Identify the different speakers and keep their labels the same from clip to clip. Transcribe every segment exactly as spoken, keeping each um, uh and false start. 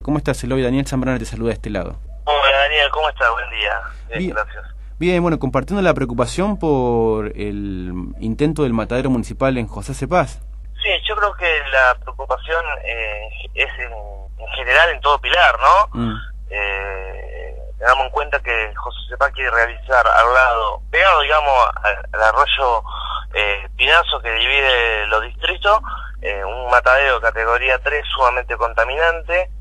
Speaker 1: ¿Cómo estás, Eloy? Daniel Zambrano te saluda de este lado.
Speaker 2: Hola, Daniel, ¿cómo estás? Buen día. Bien,
Speaker 1: Bien,
Speaker 2: gracias.
Speaker 1: Bien, bueno, compartiendo la preocupación por el intento del matadero municipal en José Cepaz.
Speaker 2: Sí, yo creo que la preocupación eh, es en, en general en todo Pilar, ¿no? Mm. Eh, tengamos en cuenta que José Cepaz quiere realizar al lado, pegado, digamos, al, al arroyo eh, Pinazo que divide los distritos, eh, un matadero de categoría tres sumamente contaminante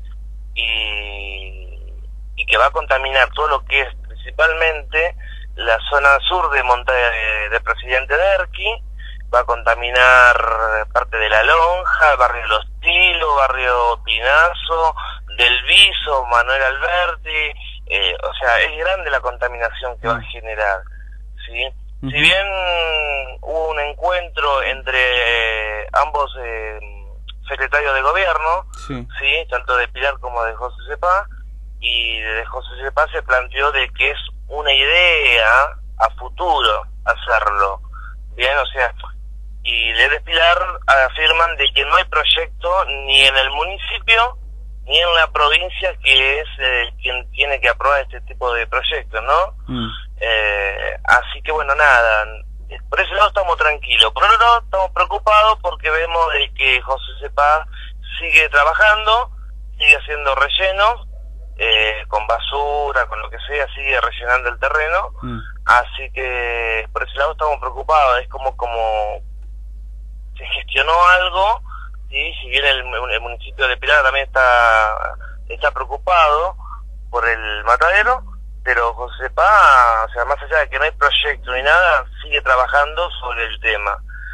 Speaker 2: y, y que va a contaminar todo lo que es principalmente la zona sur de Monte de, de Presidente Derqui, va a contaminar parte de La Lonja, el barrio Los Tilos, barrio Pinazo, del Viso, Manuel Alberti, eh, o sea, es grande la contaminación que va a generar, ¿sí? Uh-huh. Si bien hubo un encuentro entre eh, ambos eh, secretarios de gobierno, sí. sí, tanto de Pilar como de José Cepaz, y de José Cepaz se planteó de que es una idea a futuro hacerlo, bien, o sea, y de Pilar afirman de que no hay proyecto ni en el municipio ni en la provincia que es eh, quien tiene que aprobar este tipo de proyectos, ¿no? Mm. Eh, así que bueno, nada, por ese lado estamos tranquilos. Por otro lado estamos preocupados porque vemos de que José Cepaz sigue trabajando, sigue haciendo rellenos, eh, con basura, con lo que sea, sigue rellenando el terreno, mm. así que por ese lado estamos preocupados. Es como como se gestionó algo, ¿sí? Si bien el, el municipio de Pilar también está está preocupado por el matadero, pero José Cepaz, o sea, más allá de que no hay proyecto ni nada, sigue trabajando sobre el tema.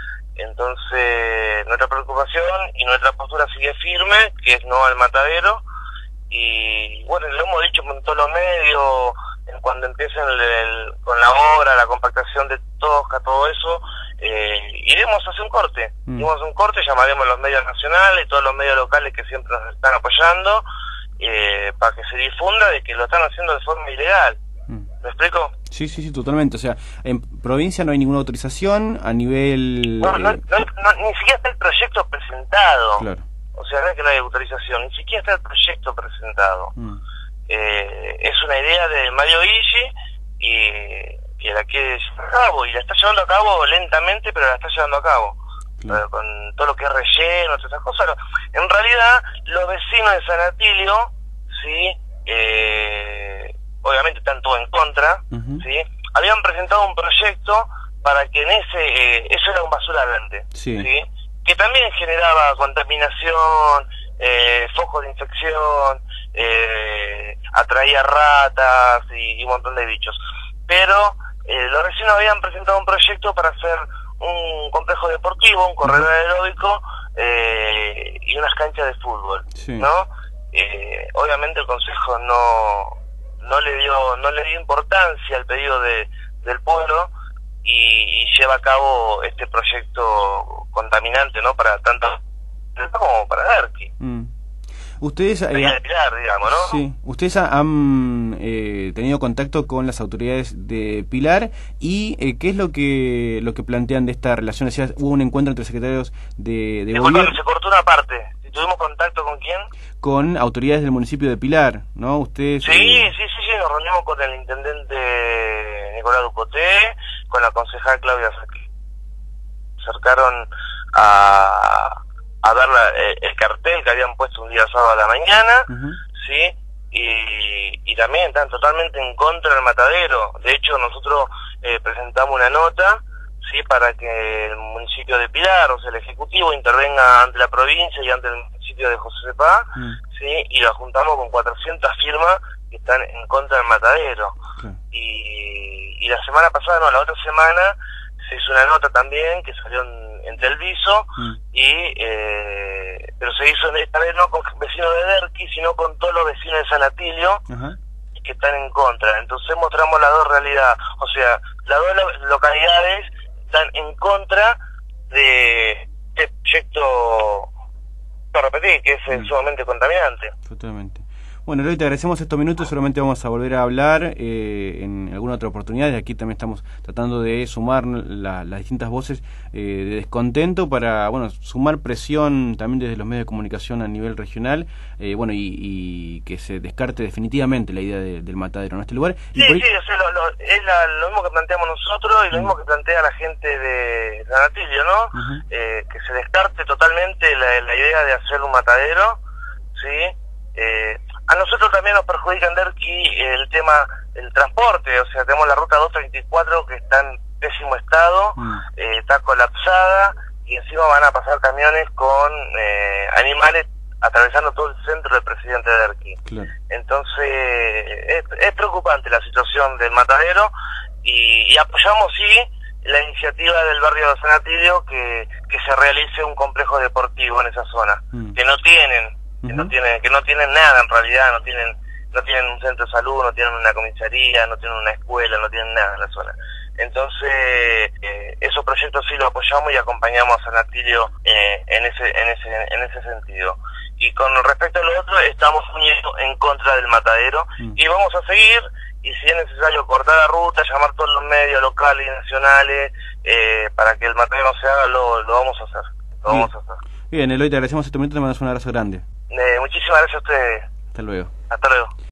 Speaker 2: Entonces, nuestra preocupación y nuestra postura sigue firme, que es no al matadero, y bueno, lo hemos dicho en todos los medios, cuando empiecen el, el, con la obra, la compactación de Tosca, todo eso, eh, iremos a hacer un corte, mm. iremos a hacer un corte, llamaremos a los medios nacionales y todos los medios locales que siempre nos están apoyando, eh, para que se difunda de que lo están haciendo de forma ilegal. Mm. ¿Me explico?
Speaker 1: Sí, sí, sí, totalmente. O sea, en provincia no hay ninguna autorización a nivel...
Speaker 2: No, no, no, no, ni siquiera está el proyecto presentado.
Speaker 1: Claro.
Speaker 2: O sea, no es que no hay autorización, ni siquiera está el proyecto presentado. Mm. Eh, es una idea de Mario Guille y que la quiere llevar a cabo, y la está llevando a cabo lentamente, pero la está llevando a cabo. Claro. Con todo lo que es relleno, todas esas cosas. En realidad, los vecinos de San Atilio, sí, eh, obviamente están todos en contra, uh-huh. sí, habían presentado un proyecto para que en ese, eh, eso era un basurante, sí. sí, que también generaba contaminación, eh, focos de infección, eh, atraía ratas y, y un montón de bichos. Pero eh, los vecinos habían presentado un proyecto para hacer un complejo deportivo, un corredor aeróbico eh, y unas canchas de fútbol, sí. ¿no? Eh, obviamente el consejo no no le dio no le dio importancia al pedido de del pueblo y, y lleva a cabo este proyecto contaminante, ¿no? Para tanto como para Derqui. Mm.
Speaker 1: Ustedes, eh,
Speaker 2: Pilar, digamos, ¿no?
Speaker 1: Sí. Ustedes han eh, tenido contacto con las autoridades de Pilar y eh, ¿qué es lo que lo que plantean de esta relación? O sea, hubo un encuentro entre secretarios de, de
Speaker 2: Disculpa,
Speaker 1: gobierno.
Speaker 2: Se cortó una parte. ¿Tuvimos contacto con quién?
Speaker 1: Con autoridades del municipio de Pilar, ¿no? Ustedes.
Speaker 2: Sí, eh... sí, sí, sí. Nos reunimos con el intendente Nicolás Ducoté, con la concejal Claudia Saqui. Se acercaron a a ver la, eh, el cartel que habían puesto un día sábado a la mañana, uh-huh. sí, y, y también están totalmente en contra del matadero. De hecho, nosotros eh, presentamos una nota, sí, para que el municipio de Pilar, o sea, el Ejecutivo, intervenga ante la provincia y ante el municipio de José Cepaz, uh-huh. sí, y lo juntamos con cuatrocientas firmas que están en contra del matadero. Uh-huh. Y, y la semana pasada, no, la otra semana, se hizo una nota también que salió en entre el Viso, mm. y eh, pero se hizo esta vez no con vecinos de Derqui, sino con todos los vecinos de San Atilio, uh-huh. que están en contra. Entonces mostramos las dos realidades, o sea, las dos localidades están en contra de este proyecto, lo repetí, que es mm. sumamente contaminante.
Speaker 1: Totalmente. Bueno, Eloy, te agradecemos estos minutos, seguramente vamos a volver a hablar eh, en alguna otra oportunidad. Aquí también estamos tratando de sumar la, las distintas voces eh, de descontento para, bueno, sumar presión también desde los medios de comunicación a nivel regional, eh, bueno, y, y que se descarte definitivamente la idea de, del matadero en este lugar.
Speaker 2: Sí,
Speaker 1: y por...
Speaker 2: sí, o sea, lo, lo, es la, lo mismo que planteamos nosotros y lo uh-huh. mismo que plantea la gente de San Atilio, ¿no? Uh-huh. eh, que se descarte totalmente la, la idea de hacer un matadero, ¿sí? Eh, a nosotros también nos perjudica en Derqui el tema del transporte, o sea, tenemos la ruta doscientos treinta y cuatro que está en pésimo estado, mm. eh, está colapsada y encima van a pasar camiones con eh, animales atravesando todo el centro del presidente de Derqui. Claro. Entonces, es, es preocupante la situación del matadero y, y apoyamos, sí, la iniciativa del barrio de San Atilio que, que se realice un complejo deportivo en esa zona, mm. que no tienen. que no tienen que no tienen nada en realidad, no tienen no tienen un centro de salud, no tienen una comisaría, no tienen una escuela, no tienen nada en la zona. Entonces eh, esos proyectos sí los apoyamos y acompañamos a San Atilio eh, en ese en ese en ese sentido. Y con respecto a lo otro, estamos unidos en contra del matadero mm. y vamos a seguir, y si es necesario cortar la ruta, llamar todos los medios locales y nacionales eh, para que el matadero se haga, lo, lo vamos a hacer, lo
Speaker 1: Bien.
Speaker 2: vamos a hacer.
Speaker 1: Bien, Eloy, te agradecemos este momento, te mandamos un abrazo grande.
Speaker 2: Eh, muchísimas gracias a ustedes.
Speaker 1: Hasta luego.
Speaker 2: Hasta luego.